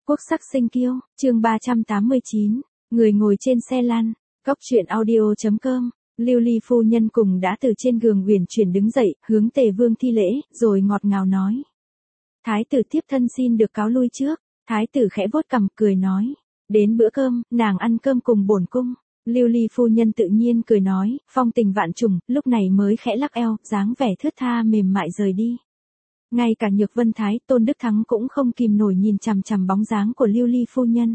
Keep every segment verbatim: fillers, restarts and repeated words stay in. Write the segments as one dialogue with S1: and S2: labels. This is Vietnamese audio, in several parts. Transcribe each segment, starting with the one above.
S1: Quốc sắc sinh kiêu, chương ba trăm tám mươi chín, người ngồi trên xe lăn, cóc truyện audio.com, Lưu Ly phu nhân cùng đã từ trên giường uyển chuyển đứng dậy, hướng Tề Vương thi lễ, rồi ngọt ngào nói. Thái tử tiếp thân xin được cáo lui trước, thái tử khẽ vuốt cằm cười nói. Đến bữa cơm, nàng ăn cơm cùng bổn cung. Lưu Ly phu nhân tự nhiên cười nói, phong tình vạn trùng, lúc này mới khẽ lắc eo, dáng vẻ thướt tha mềm mại rời đi. Ngay cả Nhược Vân Thái, Tôn Đức Thắng cũng không kìm nổi nhìn chằm chằm bóng dáng của Lưu Ly phu nhân.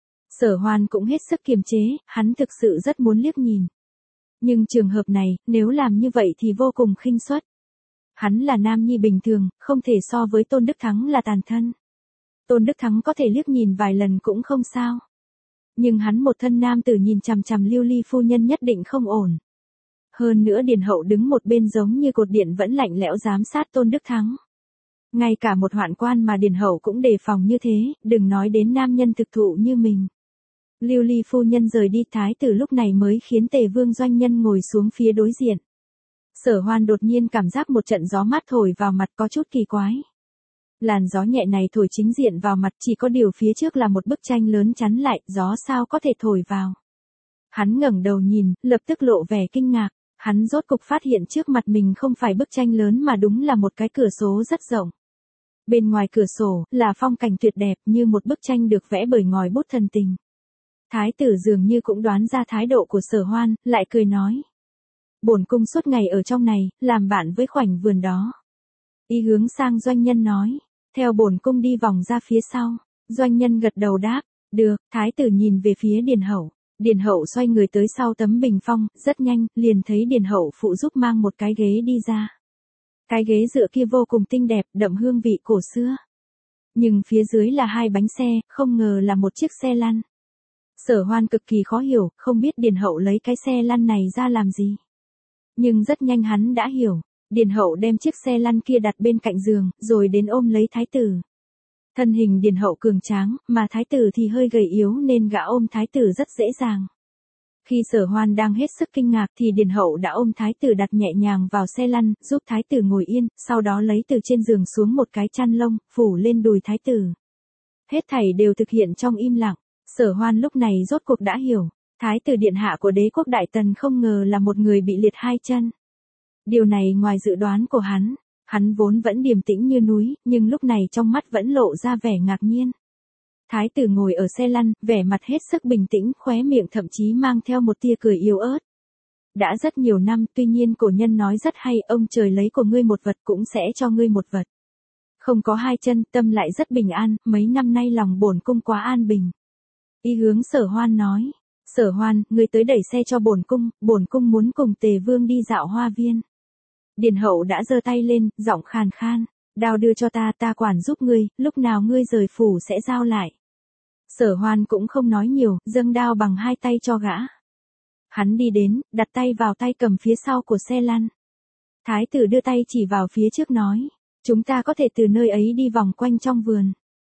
S1: Sở Hoan cũng hết sức kiềm chế, hắn thực sự rất muốn liếc nhìn. Nhưng trường hợp này, nếu làm như vậy thì vô cùng khinh suất. Hắn là nam nhi bình thường, không thể so với Tôn Đức Thắng là tàn thân. Tôn Đức Thắng có thể liếc nhìn vài lần cũng không sao. Nhưng hắn một thân nam tử nhìn chằm chằm Lưu Ly phu nhân nhất định không ổn. Hơn nữa Điền Hậu đứng một bên giống như cột điện vẫn lạnh lẽo giám sát Tôn Đức Thắng. Ngay cả một hoạn quan mà Điền Hậu cũng đề phòng như thế, đừng nói đến nam nhân thực thụ như mình. Lưu Ly phu nhân rời đi, thái tử lúc này mới khiến Tề Vương doanh nhân ngồi xuống phía đối diện. Sở Hoan đột nhiên cảm giác một trận gió mát thổi vào mặt có chút kỳ quái. Làn gió nhẹ này thổi chính diện vào mặt, chỉ có điều phía trước là một bức tranh lớn chắn lại, gió sao có thể thổi vào. Hắn ngẩng đầu nhìn, lập tức lộ vẻ kinh ngạc, hắn rốt cục phát hiện trước mặt mình không phải bức tranh lớn mà đúng là một cái cửa sổ rất rộng. Bên ngoài cửa sổ, là phong cảnh tuyệt đẹp như một bức tranh được vẽ bởi ngòi bút thần tình. Thái tử dường như cũng đoán ra thái độ của Sở Hoan, lại cười nói. Bổn cung suốt ngày ở trong này, làm bạn với khoảnh vườn đó. Y hướng sang doanh nhân nói, theo bổn cung đi vòng ra phía sau. Doanh nhân gật đầu đáp, được, thái tử nhìn về phía Điền Hậu. Điền Hậu xoay người tới sau tấm bình phong, rất nhanh, liền thấy Điền Hậu phụ giúp mang một cái ghế đi ra. Cái ghế dựa kia vô cùng tinh đẹp, đậm hương vị cổ xưa. Nhưng phía dưới là hai bánh xe, không ngờ là một chiếc xe lăn. Sở Hoan cực kỳ khó hiểu, không biết Điền Hậu lấy cái xe lăn này ra làm gì. Nhưng rất nhanh hắn đã hiểu, Điền Hậu đem chiếc xe lăn kia đặt bên cạnh giường, rồi đến ôm lấy thái tử. Thân hình Điền Hậu cường tráng, mà thái tử thì hơi gầy yếu nên gã ôm thái tử rất dễ dàng. Khi Sở Hoan đang hết sức kinh ngạc thì Điền Hậu đã ôm thái tử đặt nhẹ nhàng vào xe lăn, giúp thái tử ngồi yên, sau đó lấy từ trên giường xuống một cái chăn lông, phủ lên đùi thái tử. Hết thảy đều thực hiện trong im lặng. Sở Hoan lúc này rốt cuộc đã hiểu, thái tử điện hạ của đế quốc Đại Tần không ngờ là một người bị liệt hai chân. Điều này ngoài dự đoán của hắn, hắn vốn vẫn điềm tĩnh như núi, nhưng lúc này trong mắt vẫn lộ ra vẻ ngạc nhiên. Thái tử ngồi ở xe lăn, vẻ mặt hết sức bình tĩnh, khóe miệng thậm chí mang theo một tia cười yếu ớt. Đã rất nhiều năm, tuy nhiên cổ nhân nói rất hay, ông trời lấy của ngươi một vật cũng sẽ cho ngươi một vật. Không có hai chân, tâm lại rất bình an, mấy năm nay lòng bổn cung quá an bình. Y hướng Sở Hoan nói, Sở Hoan, ngươi tới đẩy xe cho bổn cung, bổn cung muốn cùng Tề Vương đi dạo hoa viên. Điền Hậu đã giơ tay lên, giọng khàn khan, đao đưa cho ta, ta quản giúp ngươi, lúc nào ngươi rời phủ sẽ giao lại. Sở Hoan cũng không nói nhiều, dâng đao bằng hai tay cho gã. Hắn đi đến, đặt tay vào tay cầm phía sau của xe lăn. Thái tử đưa tay chỉ vào phía trước nói, chúng ta có thể từ nơi ấy đi vòng quanh trong vườn.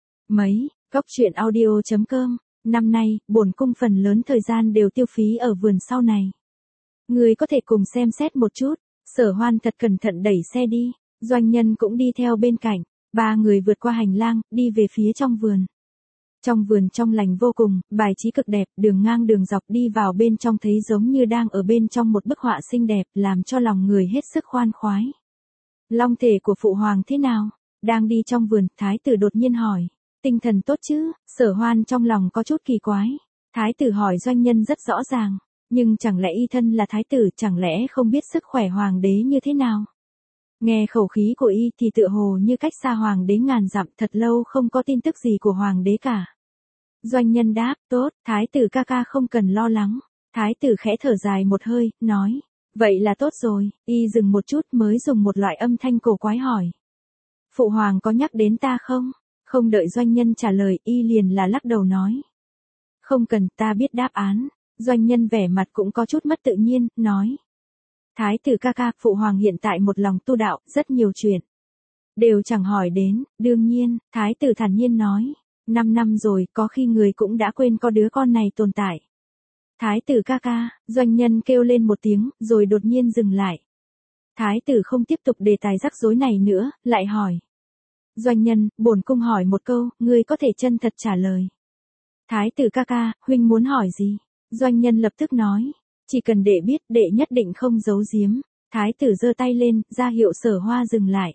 S1: Mấy, cóc truyện audio.com, năm nay, bổn cung phần lớn thời gian đều tiêu phí ở vườn sau này. Người có thể cùng xem xét một chút. Sở Hoan thật cẩn thận đẩy xe đi, doanh nhân cũng đi theo bên cạnh, ba người vượt qua hành lang, đi về phía trong vườn. Trong vườn trong lành vô cùng, bài trí cực đẹp, đường ngang đường dọc đi vào bên trong thấy giống như đang ở bên trong một bức họa xinh đẹp, làm cho lòng người hết sức khoan khoái. Long thể của phụ hoàng thế nào? Đang đi trong vườn, thái tử đột nhiên hỏi. Tinh thần tốt chứ? Sở Hoan trong lòng có chút kỳ quái. Thái tử hỏi doanh nhân rất rõ ràng. Nhưng chẳng lẽ y thân là thái tử, chẳng lẽ không biết sức khỏe hoàng đế như thế nào? Nghe khẩu khí của y thì tựa hồ như cách xa hoàng đế ngàn dặm, thật lâu không có tin tức gì của hoàng đế cả. Doanh nhân đáp, tốt, thái tử ca ca không cần lo lắng. Thái tử khẽ thở dài một hơi, nói, vậy là tốt rồi. Y dừng một chút mới dùng một loại âm thanh cổ quái hỏi. Phụ hoàng có nhắc đến ta không? Không đợi doanh nhân trả lời, y liền là lắc đầu nói. Không cần, ta biết đáp án. Doanh nhân vẻ mặt cũng có chút mất tự nhiên, nói. Thái tử ca ca, phụ hoàng hiện tại một lòng tu đạo, rất nhiều chuyện. Đều chẳng hỏi đến, đương nhiên, thái tử thản nhiên nói. Năm năm rồi, có khi người cũng đã quên có đứa con này tồn tại. Thái tử ca ca, doanh nhân kêu lên một tiếng, rồi đột nhiên dừng lại. Thái tử không tiếp tục đề tài rắc rối này nữa, lại hỏi. Doanh nhân, bổn cung hỏi một câu, ngươi có thể chân thật trả lời. Thái tử ca ca, huynh muốn hỏi gì? Doanh nhân lập tức nói. Chỉ cần đệ biết, đệ nhất định không giấu giếm. Thái tử giơ tay lên, ra hiệu Sở Hoa dừng lại.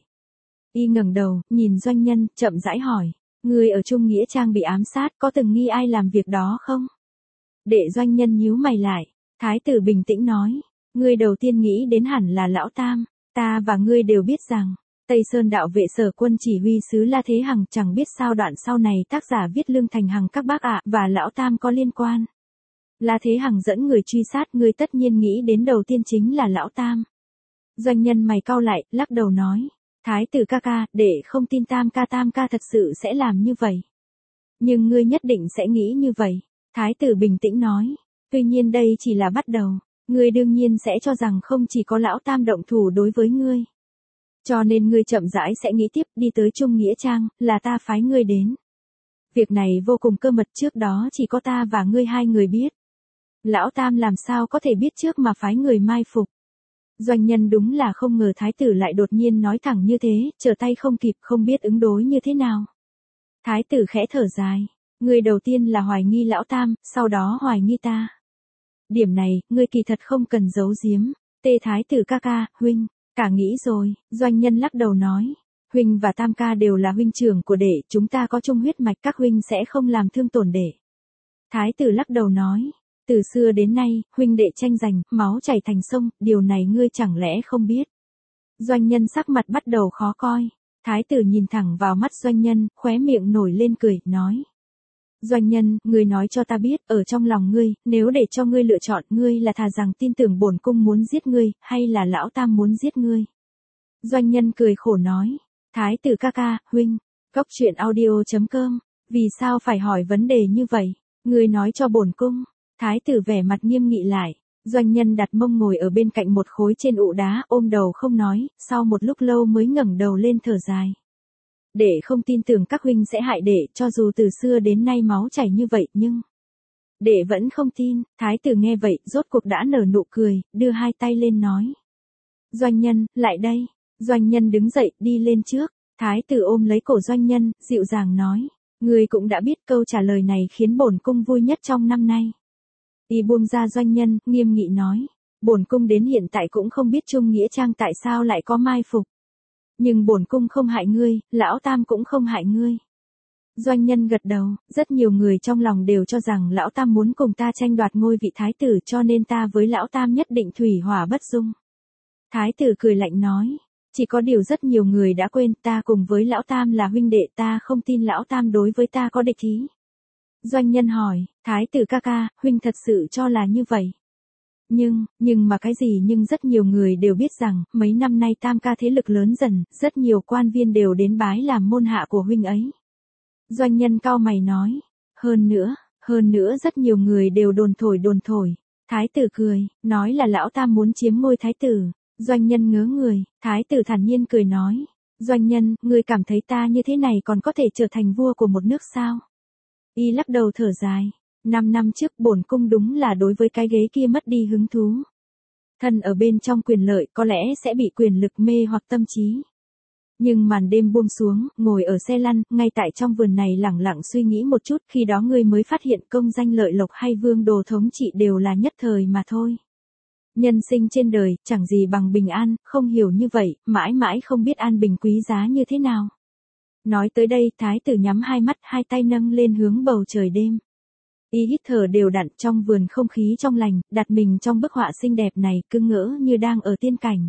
S1: Y ngẩng đầu, nhìn doanh nhân, chậm rãi hỏi. Ngươi ở Trung Nghĩa Trang bị ám sát, có từng nghi ai làm việc đó không? Đệ doanh nhân nhíu mày lại. Thái tử bình tĩnh nói. Ngươi đầu tiên nghĩ đến hẳn là Lão Tam. Ta và ngươi đều biết rằng, Tây Sơn đạo vệ sở quân chỉ huy sứ La Thế Hằng, chẳng biết sao đoạn sau này tác giả viết Lương Thành Hằng các bác ạ, và Lão Tam có liên quan. La Thế Hằng dẫn người truy sát, ngươi tất nhiên nghĩ đến đầu tiên chính là Lão Tam. Doanh nhân mày cau lại, lắc đầu nói. Thái tử ca ca, để không tin Tam ca Tam ca thật sự sẽ làm như vậy. Nhưng ngươi nhất định sẽ nghĩ như vậy. Thái tử bình tĩnh nói. Tuy nhiên đây chỉ là bắt đầu. Ngươi đương nhiên sẽ cho rằng không chỉ có Lão Tam động thủ đối với ngươi. Cho nên ngươi chậm rãi sẽ nghĩ tiếp, đi tới Trung Nghĩa Trang, là ta phái ngươi đến. Việc này vô cùng cơ mật, trước đó chỉ có ta và ngươi hai người biết. Lão Tam làm sao có thể biết trước mà phái người mai phục. Doanh nhân đúng là không ngờ thái tử lại đột nhiên nói thẳng như thế, trở tay không kịp, không biết ứng đối như thế nào. Thái tử khẽ thở dài. Ngươi đầu tiên là hoài nghi Lão Tam, sau đó hoài nghi ta. Điểm này, ngươi kỳ thật không cần giấu giếm. Tê thái tử ca ca, huynh, cả nghĩ rồi. Doanh nhân lắc đầu nói. Huynh và Tam ca đều là huynh trưởng của đệ, chúng ta có chung huyết mạch, các huynh sẽ không làm thương tổn đệ. Thái tử lắc đầu nói. Từ xưa đến nay, huynh đệ tranh giành, máu chảy thành sông, điều này ngươi chẳng lẽ không biết. Doanh nhân sắc mặt bắt đầu khó coi. Thái tử nhìn thẳng vào mắt doanh nhân, khóe miệng nổi lên cười, nói. Doanh nhân, ngươi nói cho ta biết, ở trong lòng ngươi, nếu để cho ngươi lựa chọn, ngươi là thà rằng tin tưởng bổn cung muốn giết ngươi, hay là Lão Tam muốn giết ngươi. Doanh nhân cười khổ nói. Thái tử ca ca, huynh, Cốc truyện audio chấm com, vì sao phải hỏi vấn đề như vậy? Ngươi nói cho bổn cung. Thái tử vẻ mặt nghiêm nghị lại. Doanh nhân đặt mông ngồi ở bên cạnh một khối trên ụ đá, ôm đầu không nói, sau một lúc lâu mới ngẩng đầu lên thở dài. Đệ không tin tưởng các huynh sẽ hại đệ, cho dù từ xưa đến nay máu chảy như vậy, nhưng đệ vẫn không tin. Thái tử nghe vậy, rốt cuộc đã nở nụ cười, đưa hai tay lên nói. Doanh nhân, lại đây. Doanh nhân đứng dậy, đi lên trước. Thái tử ôm lấy cổ doanh nhân, dịu dàng nói. Ngươi cũng đã biết, câu trả lời này khiến bổn cung vui nhất trong năm nay. Y buông ra doanh nhân, nghiêm nghị nói. Bổn cung đến hiện tại cũng không biết Trung Nghĩa Trang tại sao lại có mai phục. Nhưng bổn cung không hại ngươi, Lão Tam cũng không hại ngươi. Doanh nhân gật đầu, rất nhiều người trong lòng đều cho rằng Lão Tam muốn cùng ta tranh đoạt ngôi vị thái tử, cho nên ta với Lão Tam nhất định thủy hỏa bất dung. Thái tử cười lạnh nói. Chỉ có điều rất nhiều người đã quên, ta cùng với Lão Tam là huynh đệ, ta không tin Lão Tam đối với ta có địch ý. Doanh nhân hỏi, thái tử ca ca, huynh thật sự cho là như vậy. Nhưng, nhưng mà cái gì nhưng rất nhiều người đều biết rằng, mấy năm nay Tam ca thế lực lớn dần, rất nhiều quan viên đều đến bái làm môn hạ của huynh ấy. Doanh nhân cau mày nói, hơn nữa, hơn nữa rất nhiều người đều đồn thổi đồn thổi. Thái tử cười, nói là Lão Tam muốn chiếm ngôi thái tử. Doanh nhân ngớ người, thái tử thản nhiên cười nói. Doanh nhân, ngươi cảm thấy ta như thế này còn có thể trở thành vua của một nước sao? Y lắc đầu thở dài. Năm năm trước bổn cung đúng là đối với cái ghế kia mất đi hứng thú. Thân ở bên trong quyền lợi có lẽ sẽ bị quyền lực mê hoặc tâm trí. Nhưng màn đêm buông xuống, ngồi ở xe lăn, ngay tại trong vườn này lẳng lặng suy nghĩ một chút, khi đó ngươi mới phát hiện công danh lợi lộc hay vương đồ thống trị đều là nhất thời mà thôi. Nhân sinh trên đời, chẳng gì bằng bình an, không hiểu như vậy, mãi mãi không biết an bình quý giá như thế nào. Nói tới đây, thái tử nhắm hai mắt, hai tay nâng lên hướng bầu trời đêm. Y hít thở đều đặn, trong vườn không khí trong lành, đặt mình trong bức họa xinh đẹp này, cứ ngỡ như đang ở tiên cảnh.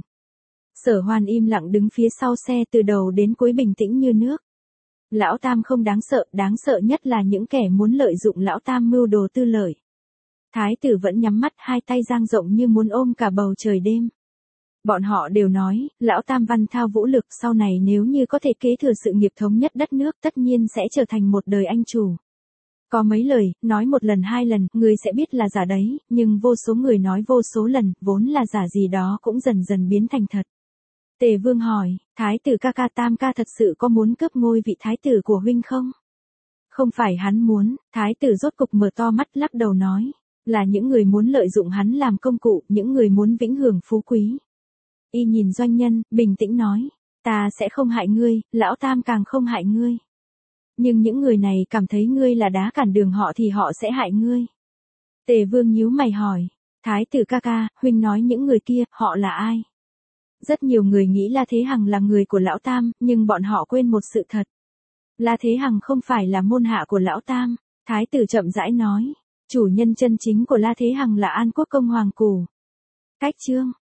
S1: Sở Hoan im lặng đứng phía sau xe, từ đầu đến cuối bình tĩnh như nước. Lão Tam không đáng sợ, đáng sợ nhất là những kẻ muốn lợi dụng Lão Tam mưu đồ tư lợi. Thái tử vẫn nhắm mắt, hai tay dang rộng như muốn ôm cả bầu trời đêm. Bọn họ đều nói, Lão Tam văn thao vũ lực, sau này nếu như có thể kế thừa sự nghiệp thống nhất đất nước, tất nhiên sẽ trở thành một đời anh chủ. Có mấy lời, nói một lần hai lần, người sẽ biết là giả đấy, nhưng vô số người nói vô số lần, vốn là giả gì đó cũng dần dần biến thành thật. Tề Vương hỏi, thái tử ca ca Tam ca thật sự có muốn cướp ngôi vị thái tử của huynh không? Không phải hắn muốn, thái tử rốt cục mở to mắt lắc đầu nói, là những người muốn lợi dụng hắn làm công cụ, những người muốn vĩnh hưởng phú quý. Y nhìn doanh nhân, bình tĩnh nói, Ta sẽ không hại ngươi, lão tam càng không hại ngươi. Nhưng những người này cảm thấy ngươi là đá cản đường họ thì họ sẽ hại ngươi. Tề Vương nhíu mày hỏi, Thái tử ca ca, huynh nói những người kia, họ là ai? Rất nhiều người nghĩ La Thế Hằng là người của lão tam, nhưng bọn họ quên một sự thật. La Thế Hằng không phải là môn hạ của lão tam. Thái tử chậm rãi nói, chủ nhân chân chính của La Thế Hằng là An Quốc công Hoàng Củ. Cách chương